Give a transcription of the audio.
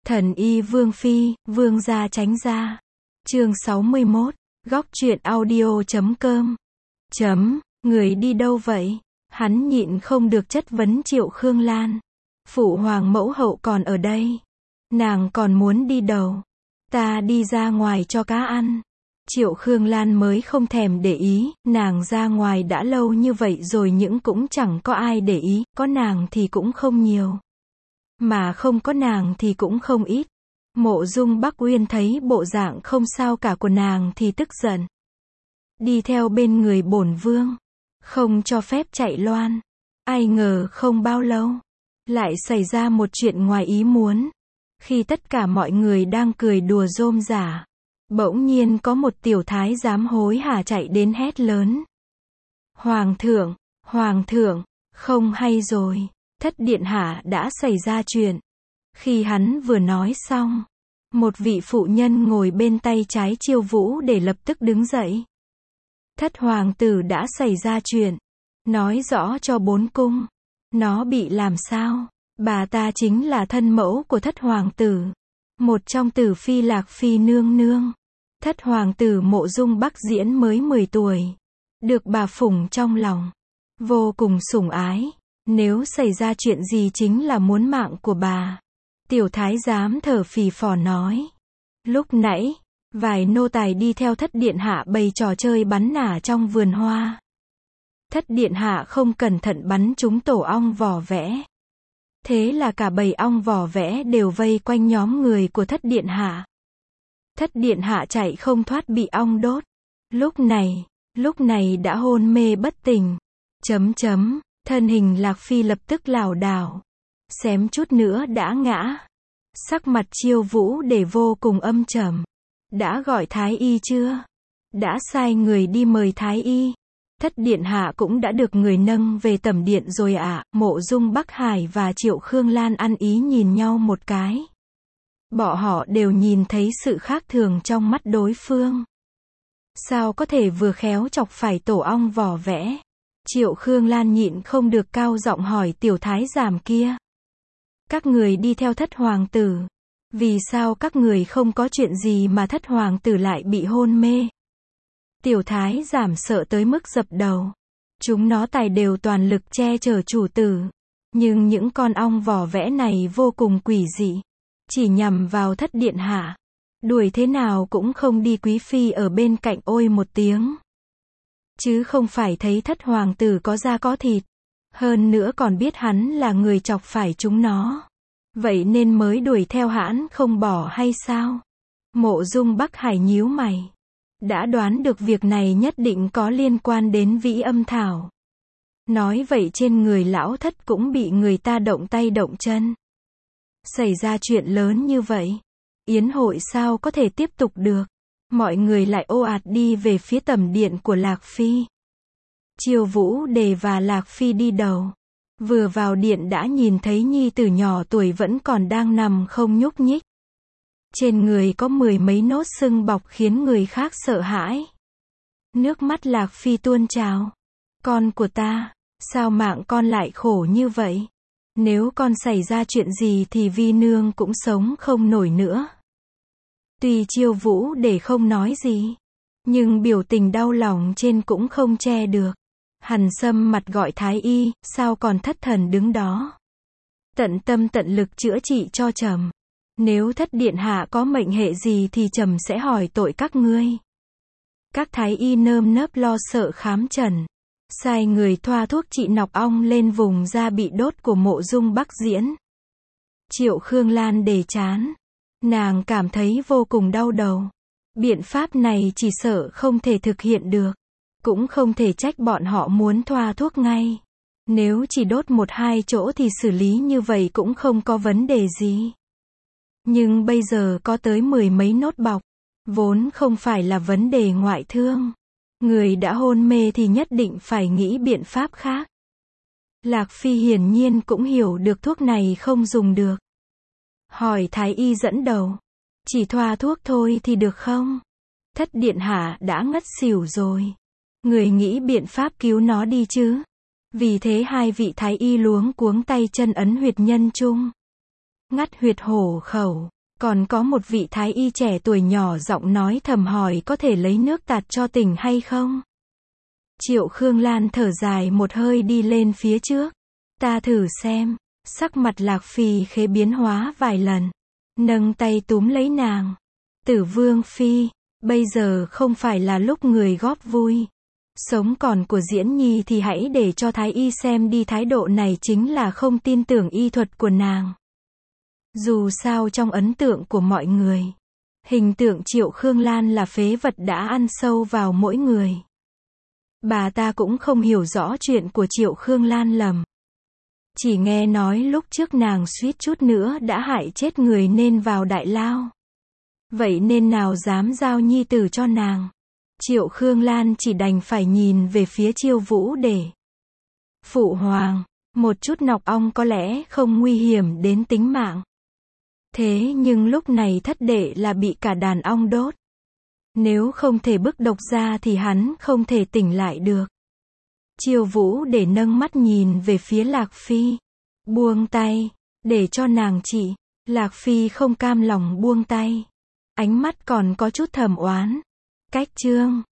Thần y Vương Phi, Vương gia tránh ra. Chương 61, góc truyện audio.com. Người đi đâu vậy? Hắn nhịn không được chất vấn Triệu Khương Lan. Phụ hoàng mẫu hậu còn ở đây. Nàng còn muốn đi đâu? Ta đi ra ngoài cho cá ăn. Triệu Khương Lan mới không thèm để ý, nàng ra ngoài đã lâu như vậy rồi nhưng cũng chẳng có ai để ý, có nàng thì cũng không nhiều. Mà không có nàng thì cũng không ít. Mộ Dung Bắc Uyên thấy bộ dạng không sao cả của nàng thì tức giận. Đi theo bên người bổn vương. Không cho phép chạy loan. Ai ngờ không bao lâu. Lại xảy ra một chuyện ngoài ý muốn. Khi tất cả mọi người đang cười đùa rôm rả. Bỗng nhiên có một tiểu thái giám hối hả chạy đến hét lớn. Hoàng thượng, không hay rồi. Thất điện hạ đã xảy ra chuyện. Khi hắn vừa nói xong, một vị phụ nhân ngồi bên tay trái Chiêu Vũ để lập tức đứng dậy. Thất hoàng tử đã xảy ra chuyện. Nói rõ cho bốn cung. Nó bị làm sao? Bà ta chính là thân mẫu của thất hoàng tử. Một trong tử phi Lạc Phi nương nương. Thất hoàng tử Mộ Dung Bắc Diễn mới 10 tuổi. Được bà phụng trong lòng. Vô cùng sủng ái. Nếu xảy ra chuyện gì chính là muốn mạng của bà. Tiểu thái giám thở phì phò nói. Lúc nãy, vài nô tài đi theo thất điện hạ bày trò chơi bắn nả trong vườn hoa. Thất điện hạ không cẩn thận bắn trúng tổ ong vỏ vẽ. Thế là cả bầy ong vỏ vẽ đều vây quanh nhóm người của thất điện hạ. Thất điện hạ chạy không thoát bị ong đốt. Lúc này đã hôn mê bất tỉnh. Thân hình Lạc Phi lập tức lảo đảo. Xém chút nữa đã ngã. Sắc mặt Chiêu Vũ để vô cùng âm trầm. Đã gọi thái y chưa? Đã sai người đi mời thái y. Thất điện hạ cũng đã được người nâng về tẩm điện rồi ạ. Mộ Dung Bắc Hải và Triệu Khương Lan ăn ý nhìn nhau một cái. Bọn họ đều nhìn thấy sự khác thường trong mắt đối phương. Sao có thể vừa khéo chọc phải tổ ong vỏ vẽ? Triệu Khương Lan nhịn không được cao giọng hỏi tiểu thái giám kia. Các người đi theo thất hoàng tử. Vì sao các người không có chuyện gì mà thất hoàng tử lại bị hôn mê? Tiểu thái giám sợ tới mức dập đầu. Chúng nó tài đều toàn lực che chở chủ tử. Nhưng những con ong vỏ vẽ này vô cùng quỷ dị. Chỉ nhằm vào thất điện hạ. Đuổi thế nào cũng không đi quý phi ở bên cạnh ôi một tiếng. Chứ không phải thấy thất hoàng tử có da có thịt. Hơn nữa còn biết hắn là người chọc phải chúng nó. Vậy nên mới đuổi theo hãn không bỏ hay sao? Mộ Dung Bắc Hải nhíu mày. Đã đoán được việc này nhất định có liên quan đến Vĩ Âm Thảo. Nói vậy trên người lão thất cũng bị người ta động tay động chân. Xảy ra chuyện lớn như vậy. Yến hội sao có thể tiếp tục được? Mọi người lại ồ ạt đi về phía tẩm điện của Lạc Phi. Chiêu Vũ Đề và Lạc Phi đi đầu. Vừa vào điện đã nhìn thấy nhi tử nhỏ tuổi vẫn còn đang nằm không nhúc nhích. Trên người có 10 mấy nốt sưng bọc khiến người khác sợ hãi. Nước mắt Lạc Phi tuôn trào. Con của ta, sao mạng con lại khổ như vậy? Nếu con xảy ra chuyện gì thì Vi nương cũng sống không nổi nữa. Tuy Chiêu Vũ để không nói gì, nhưng biểu tình đau lòng trên cũng không che được. Hàn Sâm mặt gọi thái y, sao còn thất thần đứng đó? Tận tâm tận lực chữa trị cho trẫm. Nếu thất điện hạ có mệnh hệ gì thì trẫm sẽ hỏi tội các ngươi. Các thái y nơm nớp lo sợ khám trần. Sai người thoa thuốc trị nọc ong lên vùng da bị đốt của Mộ Dung Bắc Diễn. Triệu Khương Lan đề chán. Nàng cảm thấy vô cùng đau đầu. Biện pháp này chỉ sợ không thể thực hiện được. Cũng không thể trách bọn họ muốn thoa thuốc ngay. Nếu chỉ đốt 1-2 chỗ thì xử lý như vậy cũng không có vấn đề gì. Nhưng bây giờ có tới 10 mấy nốt bọc. Vốn không phải là vấn đề ngoại thương. Người đã hôn mê thì nhất định phải nghĩ biện pháp khác. Lạc Phi hiển nhiên cũng hiểu được thuốc này không dùng được. Hỏi thái y dẫn đầu. Chỉ thoa thuốc thôi thì được không? Thất điện hạ đã ngất xỉu rồi. Người nghĩ biện pháp cứu nó đi chứ? Vì thế hai vị thái y luống cuống tay chân ấn huyệt nhân trung. Ngắt huyệt hổ khẩu. Còn có một vị thái y trẻ tuổi nhỏ giọng nói thầm hỏi có thể lấy nước tạt cho tỉnh hay không? Triệu Khương Lan thở dài một hơi đi lên phía trước. Ta thử xem. Sắc mặt Lạc Phi khế biến hóa vài lần. Nâng tay túm lấy nàng. Tử Vương Phi, bây giờ không phải là lúc người góp vui. Sống còn của Diễn Nhi thì hãy để cho thái y xem đi, thái độ này chính là không tin tưởng y thuật của nàng. Dù sao trong ấn tượng của mọi người, hình tượng Triệu Khương Lan là phế vật đã ăn sâu vào mỗi người. Bà ta cũng không hiểu rõ chuyện của Triệu Khương Lan lầm. Chỉ nghe nói lúc trước nàng suýt chút nữa đã hại chết người nên vào đại lao. Vậy nên nào dám giao nhi tử cho nàng. Triệu Khương Lan chỉ đành phải nhìn về phía Chiêu Vũ để. Phụ hoàng, một chút nọc ong có lẽ không nguy hiểm đến tính mạng. Thế nhưng lúc này thất đệ là bị cả đàn ong đốt. Nếu không thể bức độc ra thì hắn không thể tỉnh lại được. Chiêu Vũ để nâng mắt nhìn về phía Lạc Phi. Buông tay, để cho nàng trị. Lạc Phi không cam lòng buông tay. Ánh mắt còn có chút thầm oán. Cách chương